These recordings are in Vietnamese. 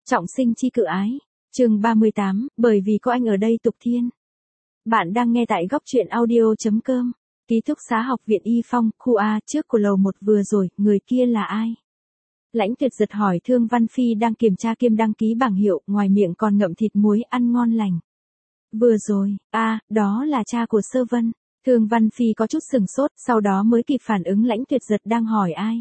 Trọng sinh chi cự ái. Chương 38, bởi vì có anh ở đây Tục Thiên. Bạn đang nghe tại góc truyện audio.com. Ký túc xá học viện Y Phong, khu A, trước của lầu 1 vừa rồi, người kia là ai? Lãnh Tuyệt giật hỏi Thương Văn Phi đang kiểm tra kiêm đăng ký bảng hiệu, ngoài miệng còn ngậm thịt muối ăn ngon lành. Vừa rồi, đó là cha của Sơ Vân. Thương Văn Phi có chút sừng sốt, sau đó mới kịp phản ứng Lãnh Tuyệt giật đang hỏi ai.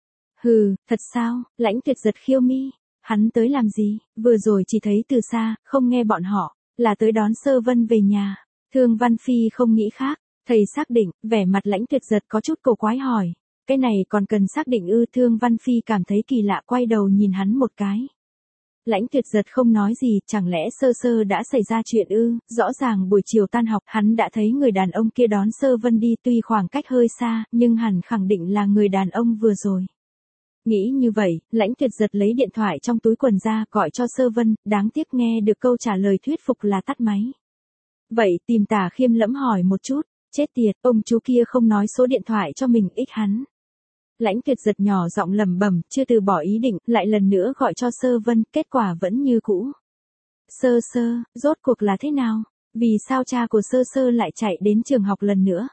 Hừ, thật sao? Lãnh Tuyệt giật khiêu mi. Hắn tới làm gì? Vừa rồi chỉ thấy từ xa, không nghe bọn họ, là tới đón Sơ Vân về nhà. Thương Văn Phi không nghĩ khác, thầy xác định, vẻ mặt Lãnh Tuyệt giật có chút cổ quái hỏi. Cái này còn cần xác định ư? Thương Văn Phi cảm thấy kỳ lạ, quay đầu nhìn hắn một cái. Lãnh Tuyệt giật không nói gì, chẳng lẽ Sơ Sơ đã xảy ra chuyện ư? Rõ ràng buổi chiều tan học hắn đã thấy người đàn ông kia đón Sơ Vân đi, tuy khoảng cách hơi xa, nhưng hẳn khẳng định là người đàn ông vừa rồi. Nghĩ như vậy, Lãnh Tuyệt giật lấy điện thoại trong túi quần ra, gọi cho Sơ Vân, đáng tiếc nghe được câu trả lời thuyết phục là tắt máy. Vậy tìm Tả Khiêm lẫm hỏi một chút, chết tiệt, ông chú kia không nói số điện thoại cho mình ích hắn. Lãnh Tuyệt giật nhỏ giọng lẩm bẩm, chưa từ bỏ ý định, lại lần nữa gọi cho Sơ Vân, kết quả vẫn như cũ. Sơ Sơ, rốt cuộc là thế nào? Vì sao cha của Sơ Sơ lại chạy đến trường học lần nữa?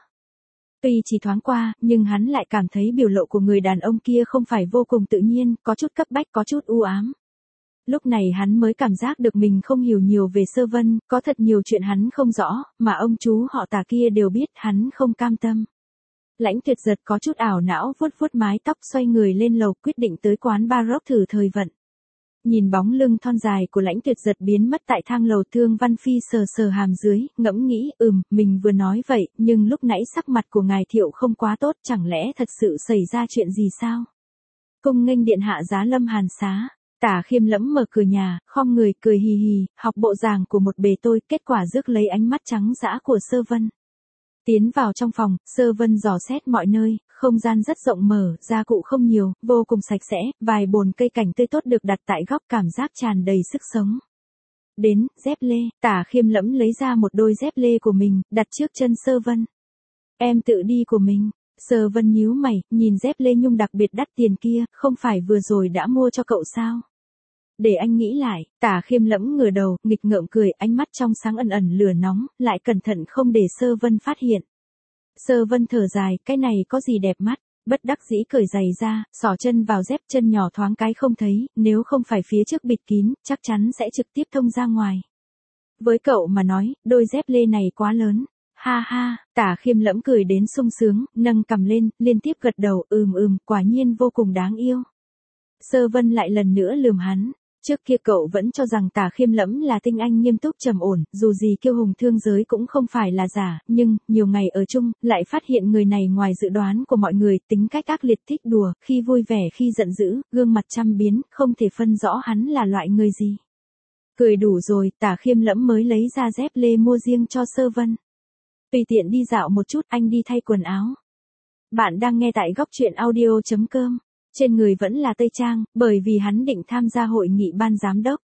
Tuy chỉ thoáng qua, nhưng hắn lại cảm thấy biểu lộ của người đàn ông kia không phải vô cùng tự nhiên, có chút cấp bách, có chút u ám. Lúc này hắn mới cảm giác được mình không hiểu nhiều về Sơ Vân, có thật nhiều chuyện hắn không rõ, mà ông chú họ Tả kia đều biết, hắn không cam tâm. Lãnh Tuyệt giật có chút ảo não, vuốt vuốt mái tóc, xoay người lên lầu, quyết định tới quán bar rock thử thời vận. Nhìn bóng lưng thon dài của Lãnh Tuyệt giật biến mất tại thang lầu, Thương Văn Phi sờ sờ hàm dưới, ngẫm nghĩ, mình vừa nói vậy, nhưng lúc nãy sắc mặt của ngài Thiệu không quá tốt, chẳng lẽ thật sự xảy ra chuyện gì sao? Cung nghênh điện hạ giá lâm hàn xá. Tả Khiêm lẫm mở cửa nhà, khom người cười hì hì, học bộ dáng của một bề tôi, kết quả rước lấy ánh mắt trắng dã của Sơ Vân. Tiến vào trong phòng, Sơ Vân dò xét mọi nơi, không gian rất rộng mở, gia cụ không nhiều, vô cùng sạch sẽ, vài bồn cây cảnh tươi tốt được đặt tại góc, cảm giác tràn đầy sức sống. Đến, dép lê, Tả Khiêm lẫm lấy ra một đôi dép lê của mình, đặt trước chân Sơ Vân. Em tự đi của mình. Sơ Vân nhíu mày, nhìn dép lê nhung đặc biệt đắt tiền kia, không phải vừa rồi đã mua cho cậu sao? Để anh nghĩ lại, Tả Khiêm lẫm ngửa đầu, nghịch ngợm cười, ánh mắt trong sáng ẩn ẩn lửa nóng, lại cẩn thận không để Sơ Vân phát hiện. Sơ Vân thở dài, cái này có gì đẹp mắt, bất đắc dĩ cởi giày ra, xỏ chân vào dép, chân nhỏ thoáng cái không thấy, nếu không phải phía trước bịt kín, chắc chắn sẽ trực tiếp thông ra ngoài. Với cậu mà nói, đôi dép lê này quá lớn. Ha ha, Tả Khiêm lẫm cười đến sung sướng, nâng cằm lên, liên tiếp gật đầu, quả nhiên vô cùng đáng yêu. Sơ Vân lại lần nữa lườm hắn. Trước kia cậu vẫn cho rằng Tả Khiêm lẫm là tinh anh nghiêm túc trầm ổn, dù gì kiêu hùng thương giới cũng không phải là giả, nhưng, nhiều ngày ở chung, lại phát hiện người này ngoài dự đoán của mọi người, tính cách ác liệt, thích đùa, khi vui vẻ khi giận dữ, gương mặt trăm biến, không thể phân rõ hắn là loại người gì. Cười đủ rồi, Tả Khiêm lẫm mới lấy ra dép lê mua riêng cho Sơ Vân. Tùy tiện đi dạo một chút, anh đi thay quần áo. Bạn đang nghe tại góc truyện audio.com. Trên người vẫn là tây trang, bởi vì hắn định tham gia hội nghị ban giám đốc.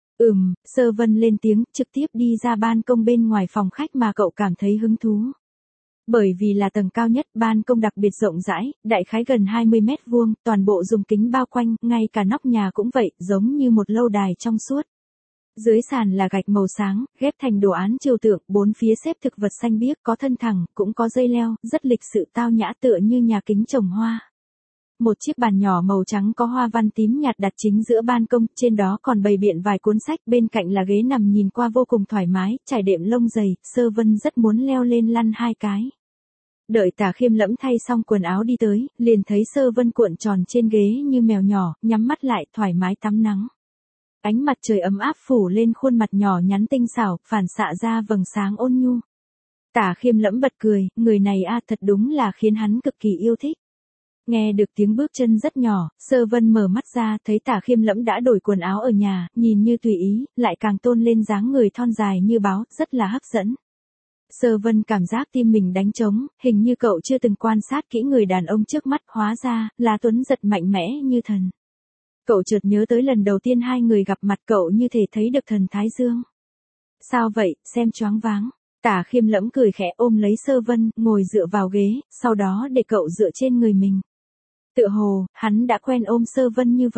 Sơ Vân lên tiếng, trực tiếp đi ra ban công bên ngoài phòng khách mà cậu cảm thấy hứng thú. Bởi vì là tầng cao nhất, ban công đặc biệt rộng rãi, đại khái gần 20 mét vuông, toàn bộ dùng kính bao quanh, ngay cả nóc nhà cũng vậy, giống như một lâu đài trong suốt. Dưới sàn là gạch màu sáng, ghép thành đồ án trừu tượng, bốn phía xếp thực vật xanh biếc, có thân thẳng, cũng có dây leo, rất lịch sự tao nhã tựa như nhà kính trồng hoa. Một chiếc bàn nhỏ màu trắng có hoa văn tím nhạt đặt chính giữa ban công, trên đó còn bày biện vài cuốn sách, bên cạnh là ghế nằm nhìn qua vô cùng thoải mái, trải đệm lông dày, Sơ Vân rất muốn leo lên lăn hai cái. Đợi Tả Khiêm lẫm thay xong quần áo đi tới, liền thấy Sơ Vân cuộn tròn trên ghế như mèo nhỏ, nhắm mắt lại, thoải mái tắm nắng. Ánh mặt trời ấm áp phủ lên khuôn mặt nhỏ nhắn tinh xảo, phản xạ ra vầng sáng ôn nhu. Tả Khiêm lẫm bật cười, người này thật đúng là khiến hắn cực kỳ yêu thích. Nghe được tiếng bước chân rất nhỏ, Sơ Vân mở mắt ra, thấy Tả Khiêm lẫm đã đổi quần áo ở nhà, nhìn như tùy ý, lại càng tôn lên dáng người thon dài như báo, rất là hấp dẫn. Sơ Vân cảm giác tim mình đánh trống, hình như cậu chưa từng quan sát kỹ người đàn ông trước mắt, hóa ra, là tuấn giật mạnh mẽ như thần. Cậu chợt nhớ tới lần đầu tiên hai người gặp mặt, cậu như thể thấy được thần Thái Dương. Sao vậy, xem choáng váng. Tả Khiêm lẫm cười khẽ ôm lấy Sơ Vân, ngồi dựa vào ghế, sau đó để cậu dựa trên người mình. Tựa hồ, hắn đã quen ôm Sơ Vân như vậy.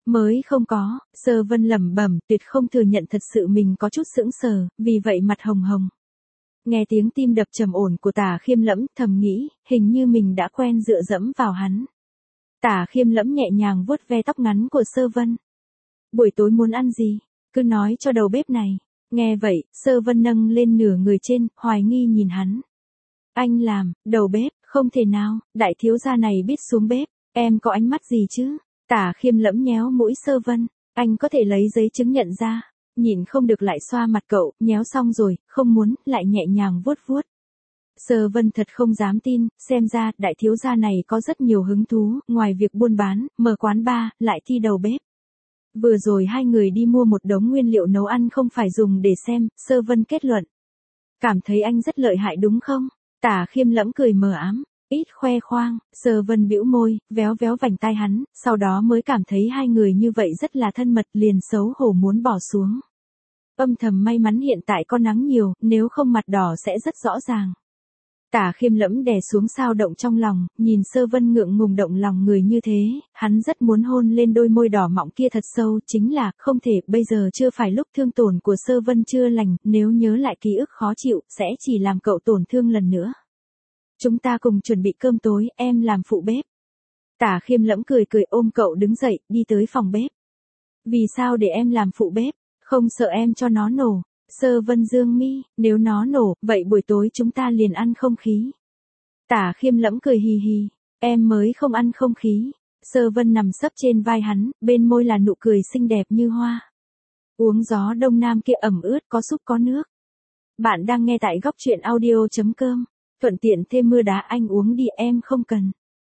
Mới không có, Sơ Vân lẩm bẩm, tuyệt không thừa nhận thật sự mình có chút sững sờ, vì vậy mặt hồng hồng. Nghe tiếng tim đập trầm ổn của Tả Khiêm Lẫm, thầm nghĩ, hình như mình đã quen dựa dẫm vào hắn. Tả Khiêm Lẫm nhẹ nhàng vuốt ve tóc ngắn của Sơ Vân. Buổi tối muốn ăn gì? Cứ nói cho đầu bếp này. Nghe vậy, Sơ Vân nâng lên nửa người trên, hoài nghi nhìn hắn. Anh làm, đầu bếp, không thể nào, đại thiếu gia này biết xuống bếp, em có ánh mắt gì chứ? Tả Khiêm Lẫm nhéo mũi Sơ Vân, anh có thể lấy giấy chứng nhận ra. Nhìn không được lại xoa mặt cậu, nhéo xong rồi, không muốn, lại nhẹ nhàng vuốt vuốt. Sơ Vân thật không dám tin, xem ra, đại thiếu gia này có rất nhiều hứng thú, ngoài việc buôn bán, mở quán bar, lại thi đầu bếp. Vừa rồi hai người đi mua một đống nguyên liệu nấu ăn không phải dùng để xem, Sơ Vân kết luận. Cảm thấy anh rất lợi hại đúng không? Tả Khiêm Lẫm cười mờ ám, ít khoe khoang, Sơ Vân bĩu môi, véo véo vành tai hắn, sau đó mới cảm thấy hai người như vậy rất là thân mật, liền xấu hổ muốn bỏ xuống. Âm thầm may mắn hiện tại có nắng nhiều, nếu không mặt đỏ sẽ rất rõ ràng. Tả Khiêm Lẫm đè xuống sao động trong lòng, nhìn Sơ Vân ngượng ngùng động lòng người như thế, hắn rất muốn hôn lên đôi môi đỏ mọng kia thật sâu, chính là, không thể, bây giờ chưa phải lúc thương tổn của Sơ Vân chưa lành, nếu nhớ lại ký ức khó chịu, sẽ chỉ làm cậu tổn thương lần nữa. Chúng ta cùng chuẩn bị cơm tối, em làm phụ bếp. Tả Khiêm Lẫm cười cười ôm cậu đứng dậy, đi tới phòng bếp. Vì sao để em làm phụ bếp? Không sợ em cho nó nổ. Sơ Vân dương mi, nếu nó nổ, vậy buổi tối chúng ta liền ăn không khí. Tả Khiêm Lẫm cười hì hì, em mới không ăn không khí. Sơ Vân nằm sấp trên vai hắn, bên môi là nụ cười xinh đẹp như hoa. Uống gió đông nam kia ẩm ướt có súp có nước. Bạn đang nghe tại góc truyện audio.com, thuận tiện thêm mưa đá anh uống đi em không cần.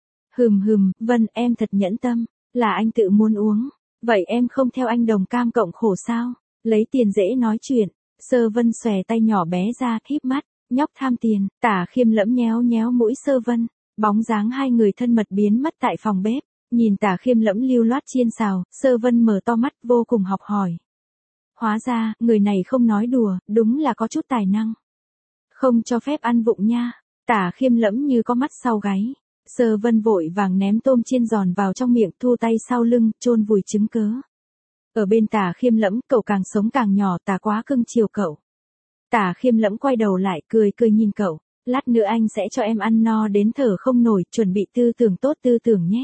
Vân em thật nhẫn tâm, là anh tự muốn uống, vậy em không theo anh đồng cam cộng khổ sao, lấy tiền dễ nói chuyện. Sơ Vân xòe tay nhỏ bé ra, híp mắt, nhóc tham tiền, Tả Khiêm Lẫm nhéo nhéo mũi Sơ Vân, bóng dáng hai người thân mật biến mất tại phòng bếp, nhìn Tả Khiêm Lẫm lưu loát chiên xào, Sơ Vân mở to mắt vô cùng học hỏi. Hóa ra, người này không nói đùa, đúng là có chút tài năng. Không cho phép ăn vụng nha, Tả Khiêm Lẫm như có mắt sau gáy. Sơ Vân vội vàng ném tôm chiên giòn vào trong miệng, thu tay sau lưng, chôn vùi chứng cớ. Ở bên Tả Khiêm Lẫm, cậu càng sống càng nhỏ, ta quá cưng chiều cậu. Tả Khiêm Lẫm quay đầu lại, cười cười nhìn cậu, lát nữa anh sẽ cho em ăn no đến thở không nổi, chuẩn bị tư tưởng tốt tư tưởng nhé.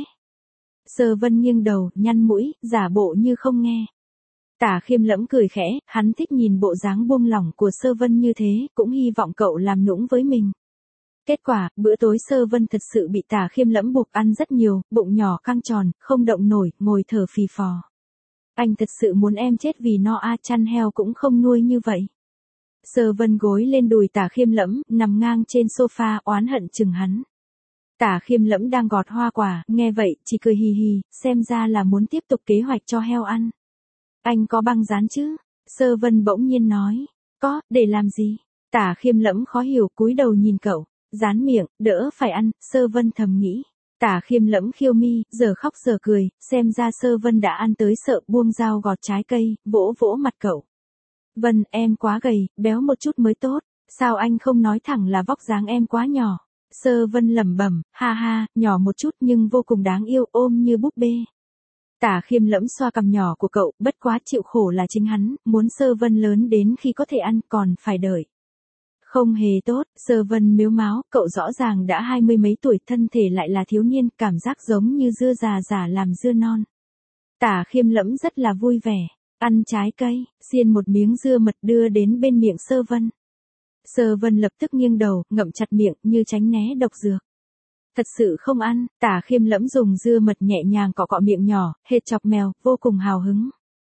Sơ Vân nghiêng đầu, nhăn mũi, giả bộ như không nghe. Tả Khiêm Lẫm cười khẽ, hắn thích nhìn bộ dáng buông lỏng của Sơ Vân như thế, cũng hy vọng cậu làm nũng với mình. Kết quả, bữa tối Sơ Vân thật sự bị Tả Khiêm Lẫm buộc ăn rất nhiều, bụng nhỏ căng tròn, không động nổi, ngồi thở phì phò. Anh thật sự muốn em chết vì no a, chăn heo cũng không nuôi như vậy. Sơ Vân gối lên đùi Tả Khiêm Lẫm, nằm ngang trên sofa, oán hận chừng hắn. Tả Khiêm Lẫm đang gọt hoa quả, nghe vậy, chỉ cười hì hì, xem ra là muốn tiếp tục kế hoạch cho heo ăn. Anh có băng dán chứ? Sơ Vân bỗng nhiên nói. Có, để làm gì? Tả Khiêm Lẫm khó hiểu, cúi đầu nhìn cậu. Dán miệng, đỡ phải ăn, Sơ Vân thầm nghĩ. Tả Khiêm Lẫm khiêu mi, giờ khóc giờ cười, xem ra Sơ Vân đã ăn tới sợ, buông dao gọt trái cây, vỗ vỗ mặt cậu. Vân, em quá gầy, béo một chút mới tốt, sao anh không nói thẳng là vóc dáng em quá nhỏ. Sơ Vân lẩm bẩm, ha ha, nhỏ một chút nhưng vô cùng đáng yêu, ôm như búp bê. Tả Khiêm Lẫm xoa cằm nhỏ của cậu, bất quá chịu khổ là chính hắn, muốn Sơ Vân lớn đến khi có thể ăn, còn phải đợi. Không hề tốt, Sơ Vân mếu máo, cậu rõ ràng đã 20 mấy tuổi, thân thể lại là thiếu niên, cảm giác giống như dưa già giả làm dưa non. Tả Khiêm Lẫm rất là vui vẻ, ăn trái cây, xiên một miếng dưa mật đưa đến bên miệng Sơ Vân. Sơ Vân lập tức nghiêng đầu, ngậm chặt miệng, như tránh né độc dược. Thật sự không ăn, Tả Khiêm Lẫm dùng dưa mật nhẹ nhàng cọ cọ miệng nhỏ, hệt chọc mèo, vô cùng hào hứng.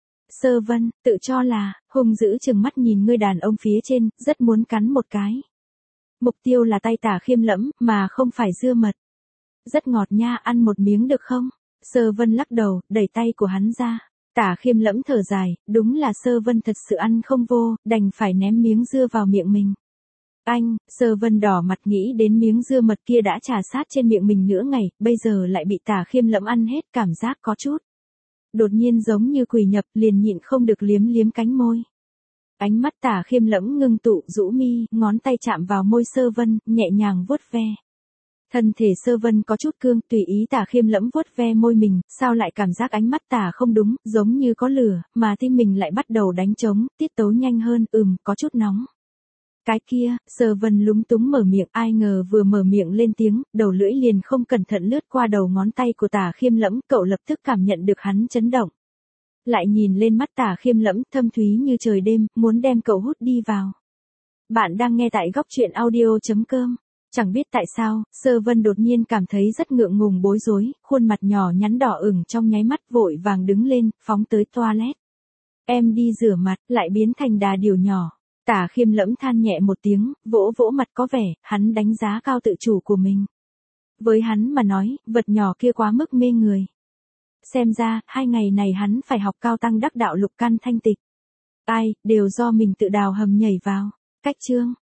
Sơ Vân, tự cho là, hung dữ chừng mắt nhìn người đàn ông phía trên, rất muốn cắn một cái. Mục tiêu là tay Tả Khiêm Lẫm, mà không phải dưa mật. Rất ngọt nha, ăn một miếng được không? Sơ Vân lắc đầu, đẩy tay của hắn ra. Tả Khiêm Lẫm thở dài, đúng là Sơ Vân thật sự ăn không vô, đành phải ném miếng dưa vào miệng mình. Anh, Sơ Vân đỏ mặt nghĩ đến miếng dưa mật kia đã trà sát trên miệng mình nửa ngày, bây giờ lại bị Tả Khiêm Lẫm ăn hết, cảm giác có chút. Đột nhiên giống như quỷ nhập, liền nhịn không được liếm liếm cánh môi. Ánh mắt Tả Khiêm Lẫm ngưng tụ, rũ mi, ngón tay chạm vào môi Sơ Vân, nhẹ nhàng vuốt ve. Thân thể Sơ Vân có chút cương, tùy ý Tả Khiêm Lẫm vuốt ve môi mình, sao lại cảm giác ánh mắt Tả không đúng, giống như có lửa, mà tim mình lại bắt đầu đánh trống, tiết tấu nhanh hơn, có chút nóng. Cái kia, Sơ Vân lúng túng mở miệng, ai ngờ vừa mở miệng lên tiếng, đầu lưỡi liền không cẩn thận lướt qua đầu ngón tay của Tả Khiêm Lẫm, cậu lập tức cảm nhận được hắn chấn động. Lại nhìn lên mắt Tả Khiêm Lẫm, thâm thúy như trời đêm, muốn đem cậu hút đi vào. Bạn đang nghe tại góc truyện audio.com. Chẳng biết tại sao, Sơ Vân đột nhiên cảm thấy rất ngượng ngùng bối rối, khuôn mặt nhỏ nhắn đỏ ửng trong nháy mắt vội vàng đứng lên, phóng tới toilet. Em đi rửa mặt, lại biến thành đà điểu nhỏ. Tả Khiêm Lẫm than nhẹ một tiếng, vỗ vỗ mặt có vẻ, hắn đánh giá cao tự chủ của mình. Với hắn mà nói, vật nhỏ kia quá mức mê người. Xem ra, 2 ngày này hắn phải học cao tăng đắc đạo lục căn thanh tịch. Ai, đều do mình tự đào hầm nhảy vào. Cách chương.